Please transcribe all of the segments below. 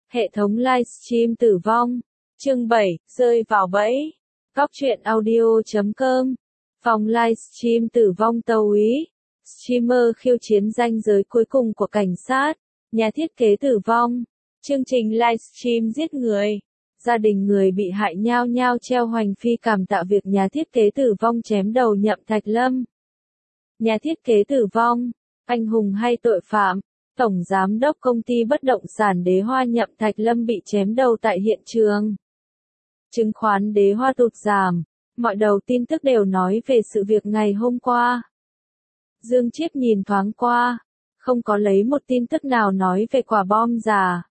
Hệ thống livestream tử vong. Chương 7, rơi vào bẫy. Cóc truyện audio.com. Phòng livestream tử vong tàu úy. Streamer khiêu chiến ranh giới cuối cùng của cảnh sát. Nhà thiết kế tử vong. Chương trình livestream giết người. Gia đình người bị hại nhao nhao treo hoành phi cảm tạ việc nhà thiết kế tử vong chém đầu Nhậm Thạch Lâm. Nhà thiết kế tử vong, anh hùng hay tội phạm? Tổng giám đốc công ty bất động sản Đế Hoa Nhậm Thạch Lâm bị chém đầu tại hiện trường. Chứng khoán Đế Hoa tụt giảm. Mọi đầu tin tức đều nói về sự việc ngày hôm qua. Dương Chiếp nhìn thoáng qua, không có lấy một tin tức nào nói về quả bom giả.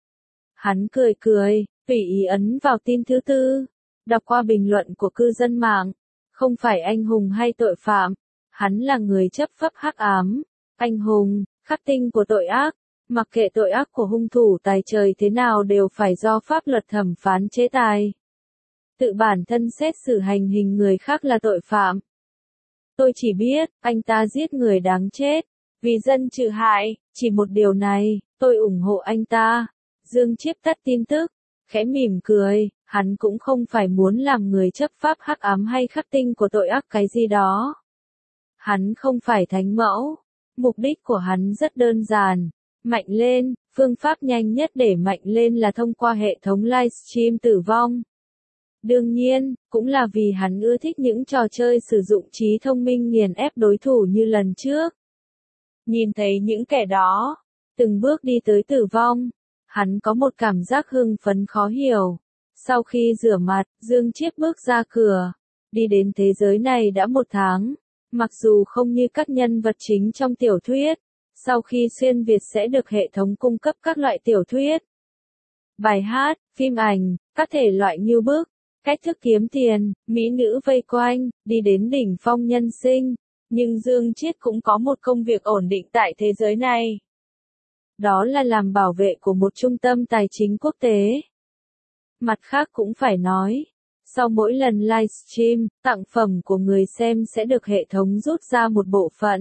Hắn cười cười, tùy ý ấn vào tin thứ tư. Đọc qua bình luận của cư dân mạng. Không phải anh hùng hay tội phạm, hắn là người chấp pháp hắc ám. Anh hùng, khắc tinh của tội ác. Mặc kệ tội ác của hung thủ tài trời thế nào đều phải do pháp luật thẩm phán chế tài. Tự bản thân xét xử hành hình người khác là tội phạm. Tôi chỉ biết, anh ta giết người đáng chết. Vì dân trừ hại, chỉ một điều này, tôi ủng hộ anh ta. Dương Chiếp tắt tin tức, khẽ mỉm cười, hắn cũng không phải muốn làm người chấp pháp hắc ám hay khắc tinh của tội ác cái gì đó. Hắn không phải thánh mẫu. Mục đích của hắn rất đơn giản. Mạnh lên, phương pháp nhanh nhất để mạnh lên là thông qua hệ thống livestream tử vong. Đương nhiên, cũng là vì hắn ưa thích những trò chơi sử dụng trí thông minh nghiền ép đối thủ như lần trước. Nhìn thấy những kẻ đó, từng bước đi tới tử vong, hắn có một cảm giác hưng phấn khó hiểu. Sau khi rửa mặt, Dương Chiếp bước ra cửa, đi đến thế giới này đã 1 tháng. Mặc dù không như các nhân vật chính trong tiểu thuyết, sau khi xuyên Việt sẽ được hệ thống cung cấp các loại tiểu thuyết, bài hát, phim ảnh, các thể loại như bức, cách thức kiếm tiền, mỹ nữ vây quanh, đi đến đỉnh phong nhân sinh. Nhưng Dương Chiết cũng có một công việc ổn định tại thế giới này. Đó là làm bảo vệ của một trung tâm tài chính quốc tế. Mặt khác cũng phải nói, sau mỗi lần livestream, tặng phẩm của người xem sẽ được hệ thống rút ra một bộ phận.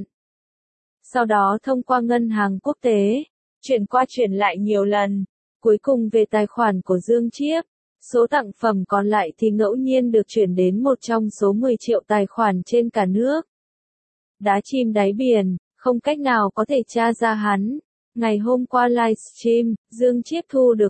Sau đó thông qua ngân hàng quốc tế, chuyển qua chuyển lại nhiều lần, cuối cùng về tài khoản của Dương Chiếp. Số tặng phẩm còn lại thì ngẫu nhiên được chuyển đến một trong số 10 triệu tài khoản trên cả nước. Đá chìm đáy biển, không cách nào có thể tra ra hắn. Ngày hôm qua livestream, Dương Chiếp thu được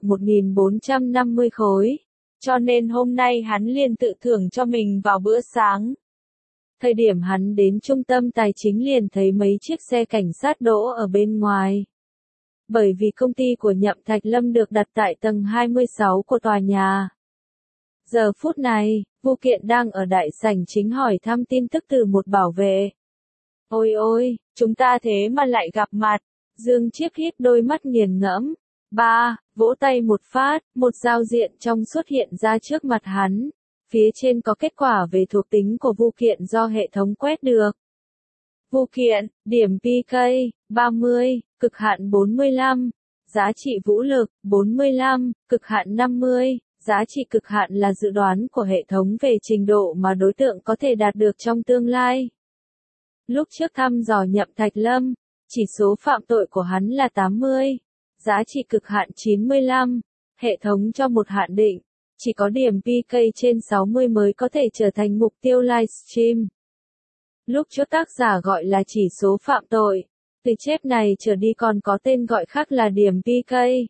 1.450 khối. Cho nên hôm nay hắn liền tự thưởng cho mình vào bữa sáng. Thời điểm hắn đến trung tâm tài chính liền thấy mấy chiếc xe cảnh sát đỗ ở bên ngoài. Bởi vì công ty của Nhậm Thạch Lâm được đặt tại tầng 26 của tòa nhà. Giờ phút này, Vu Kiện đang ở đại sảnh chính hỏi thăm tin tức từ một bảo vệ. Ôi ôi, chúng ta thế mà lại gặp mặt. Dương Chiếp híp đôi mắt nghiền ngẫm. Vỗ tay một phát, một giao diện trong xuất hiện ra trước mặt hắn. Phía trên có kết quả về thuộc tính của Vu Kiện do hệ thống quét được. Vu Kiện, điểm PK, 30, cực hạn 45, giá trị vũ lực, 45, cực hạn 50, giá trị cực hạn là dự đoán của hệ thống về trình độ mà đối tượng có thể đạt được trong tương lai. Lúc trước thăm dò Nhậm Thạch Lâm, chỉ số phạm tội của hắn là 80, giá trị cực hạn 95, hệ thống cho một hạn định, chỉ có điểm PK trên 60 mới có thể trở thành mục tiêu livestream. Lúc trước tác giả gọi là chỉ số phạm tội, từ chép này trở đi còn có tên gọi khác là điểm PK.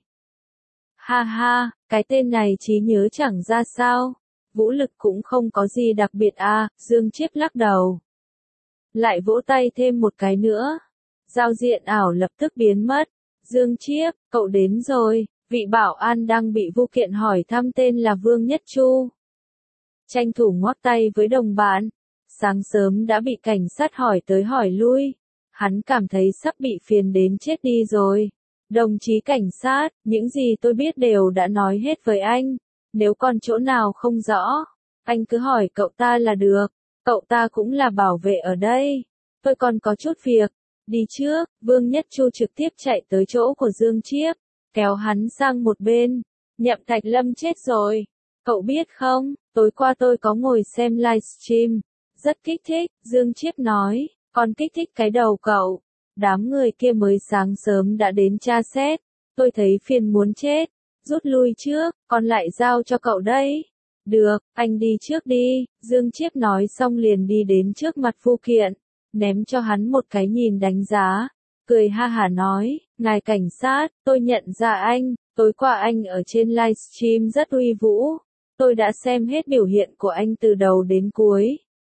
Ha ha, cái tên này trí nhớ chẳng ra sao, vũ lực cũng không có gì đặc biệt à, Dương Chiếp lắc đầu. Lại vỗ tay thêm một cái nữa. Giao diện ảo lập tức biến mất. Dương Chiếp, cậu đến rồi. Vị bảo an đang bị Vu Kiện hỏi thăm tên là Vương Nhất Chu. Tranh thủ ngoắc tay với đồng bạn. Sáng sớm đã bị cảnh sát hỏi tới hỏi lui. Hắn cảm thấy sắp bị phiền đến chết đi rồi. Đồng chí cảnh sát, những gì tôi biết đều đã nói hết với anh. Nếu còn chỗ nào không rõ, anh cứ hỏi cậu ta là được. Cậu ta cũng là bảo vệ ở đây. Tôi còn có chút việc. Đi trước, Vương Nhất Chu trực tiếp chạy tới chỗ của Dương Chiếp, kéo hắn sang một bên. Nhậm Thạch Lâm chết rồi. Cậu biết không, tối qua tôi có ngồi xem livestream. Rất kích thích, Dương Chiếp nói, còn kích thích cái đầu cậu. Đám người kia mới sáng sớm đã đến tra xét. Tôi thấy phiền muốn chết. rút lui trước, còn lại giao cho cậu đấy. Được, anh đi trước đi, Dương Chiếp nói xong liền đi đến trước mặt Vu Kiện, ném cho hắn một cái nhìn đánh giá, cười ha hả nói, ngài cảnh sát, tôi nhận ra anh, tối qua anh ở trên livestream rất uy vũ, tôi đã xem hết biểu hiện của anh từ đầu đến cuối.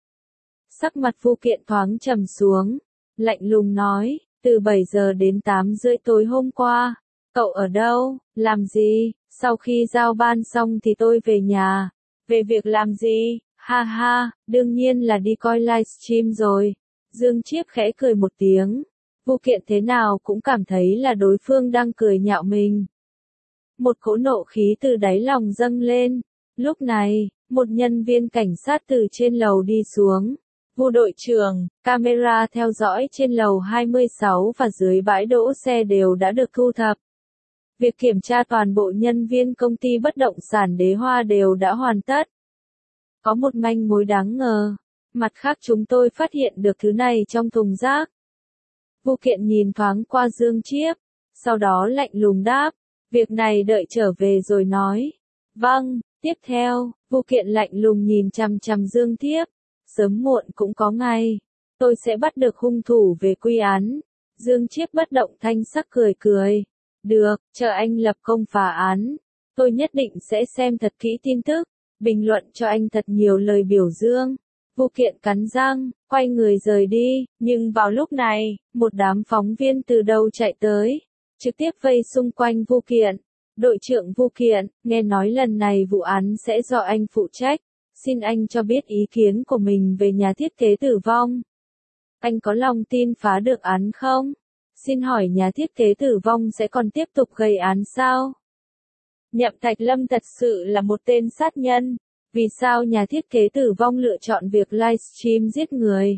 Sắc mặt Vu Kiện thoáng trầm xuống, lạnh lùng nói, từ 7 giờ đến 8 rưỡi tối hôm qua, cậu ở đâu, làm gì, sau khi giao ban xong thì tôi về nhà. Về việc làm gì, ha ha, đương nhiên là đi coi livestream rồi. Dương Chiếp khẽ cười một tiếng. Vu Kiện thế nào cũng cảm thấy là đối phương đang cười nhạo mình. Một cỗ nộ khí từ đáy lòng dâng lên. Lúc này, một nhân viên cảnh sát từ trên lầu đi xuống. Vu đội trưởng, camera theo dõi trên lầu 26 và dưới bãi đỗ xe đều đã được thu thập. Việc kiểm tra toàn bộ nhân viên công ty bất động sản Đế Hoa đều đã hoàn tất. Có một manh mối đáng ngờ. Mặt khác chúng tôi phát hiện được thứ này trong thùng rác. Vu Kiện nhìn thoáng qua Dương Chiếp, sau đó lạnh lùng đáp, việc này đợi trở về rồi nói. Vâng, tiếp theo, Vu Kiện lạnh lùng nhìn chằm chằm Dương Chiếp, sớm muộn cũng có ngày, tôi sẽ bắt được hung thủ về quy án. Dương Chiếp bất động thanh sắc cười cười. Được, chờ anh lập công phá án. Tôi nhất định sẽ xem thật kỹ tin tức, bình luận cho anh thật nhiều lời biểu dương. Vu Kiện cắn răng, quay người rời đi, nhưng vào lúc này, một đám phóng viên từ đâu chạy tới, trực tiếp vây xung quanh Vu Kiện. Đội trưởng Vu Kiện, nghe nói lần này vụ án sẽ do anh phụ trách, xin anh cho biết ý kiến của mình về nhà thiết kế tử vong. Anh có lòng tin phá được án không? Xin hỏi nhà thiết kế tử vong sẽ còn tiếp tục gây án sao? Nhậm Thạch Lâm thật sự là một tên sát nhân. Vì sao nhà thiết kế tử vong lựa chọn việc livestream giết người?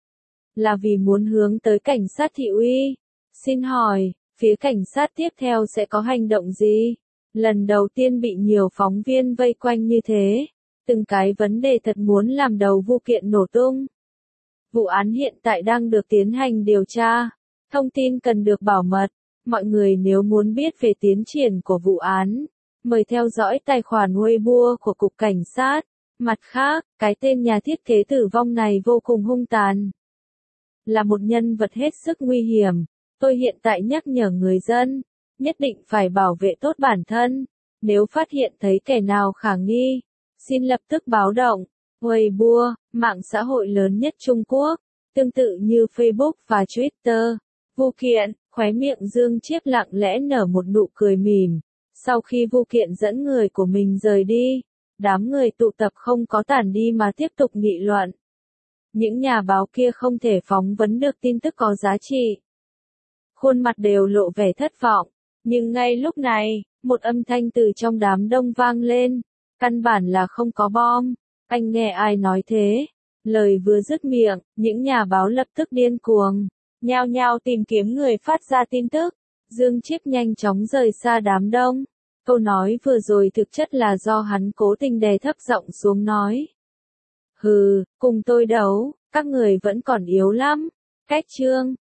Là vì muốn hướng tới cảnh sát thị uy. Xin hỏi, phía cảnh sát tiếp theo sẽ có hành động gì? Lần đầu tiên bị nhiều phóng viên vây quanh như thế. Từng cái vấn đề thật muốn làm đầu Vu Kiện nổ tung. Vụ án hiện tại đang được tiến hành điều tra. Thông tin cần được bảo mật. Mọi người nếu muốn biết về tiến triển của vụ án, mời theo dõi tài khoản Weibo của Cục Cảnh sát. Mặt khác, cái tên nhà thiết kế tử vong này vô cùng hung tàn. Là một nhân vật hết sức nguy hiểm. Tôi hiện tại nhắc nhở người dân, nhất định phải bảo vệ tốt bản thân. Nếu phát hiện thấy kẻ nào khả nghi, xin lập tức báo động. Weibo, mạng xã hội lớn nhất Trung Quốc, tương tự như Facebook và Twitter. Vu Kiện, khóe miệng Dương Chiếp lặng lẽ nở một nụ cười mỉm. Sau khi Vu Kiện dẫn người của mình rời đi, đám người tụ tập không có tản đi mà tiếp tục nghị luận. Những nhà báo kia không thể phóng vấn được tin tức có giá trị. Khuôn mặt đều lộ vẻ thất vọng. Nhưng ngay lúc này, một âm thanh từ trong đám đông vang lên. Căn bản là không có bom. Anh nghe ai nói thế? Lời vừa dứt miệng, những nhà báo lập tức điên cuồng. Nhao nhao tìm kiếm người phát ra tin tức. Dương Chiếp nhanh chóng rời xa đám đông. Câu nói vừa rồi thực chất là do hắn cố tình đè thấp giọng xuống nói. Hừ, cùng tôi đấu, các người vẫn còn yếu lắm. Cách chương.